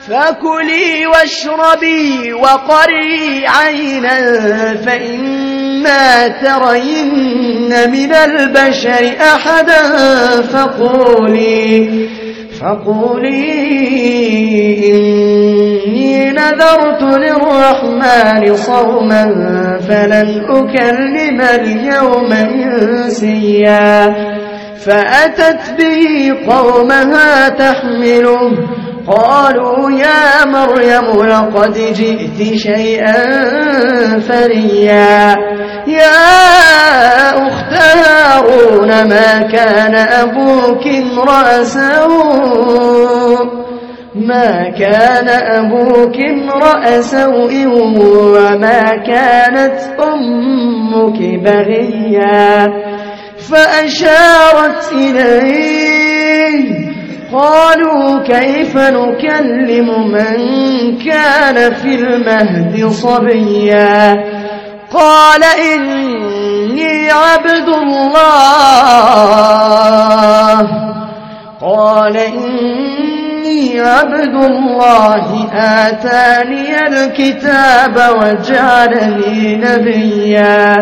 فكلي واشربي وقري عينا فإما ترين من البشر أحدا فقولي إني نذرت للرحمن صوما فلن أكلم اليوم إنسيا فأتت به قومها تحمله قالوا يا مريم لقد جئت شيئا فريا يا أخت هارون ما كان أبوك امرأ سوء وما كانت أمك بغيا فأشارت إليه قالوا كيف نكلم من كان في المهد صبيا قال إني عبد الله آتاني الكتاب وجعلني نبيا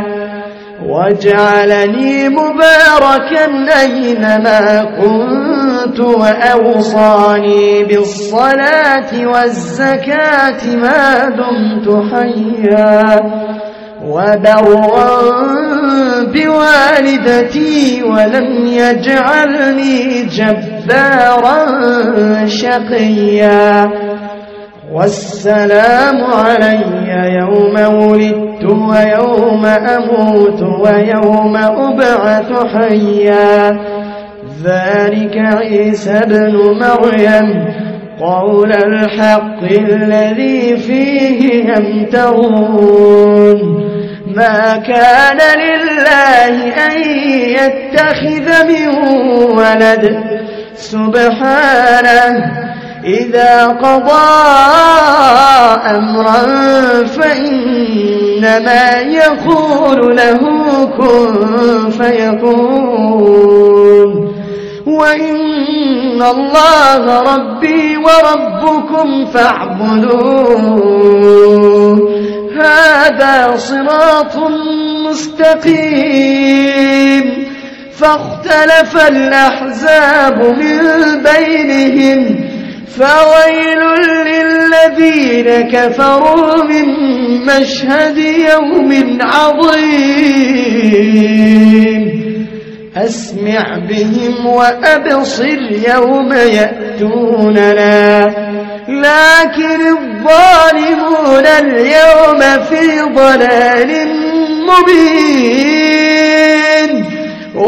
وجعلني مباركا أينما كنت وأوصاني بالصلاة والزكاة ما دمت حيا وبرا بوالدتي ولم يجعلني جبارا شقيا والسلام علي يوم ولدت ويوم أموت ويوم أبعث حيا ذلك عيسى ابن مريم قول الحق الذي فيه يمترون ما كان لله أن يتخذ من ولد سبحانه إذا قضى أمرا فإنما يقول له كن فيكون وإن الله ربي وربكم فاعبدوه هذا صراط مستقيم فاختلف الأحزاب من بينهم فويل للذين كفروا من مشهد يوم عظيم أسمع بهم وأبصر يوم يأتوننا لكن الظالمون اليوم في ضلال مبين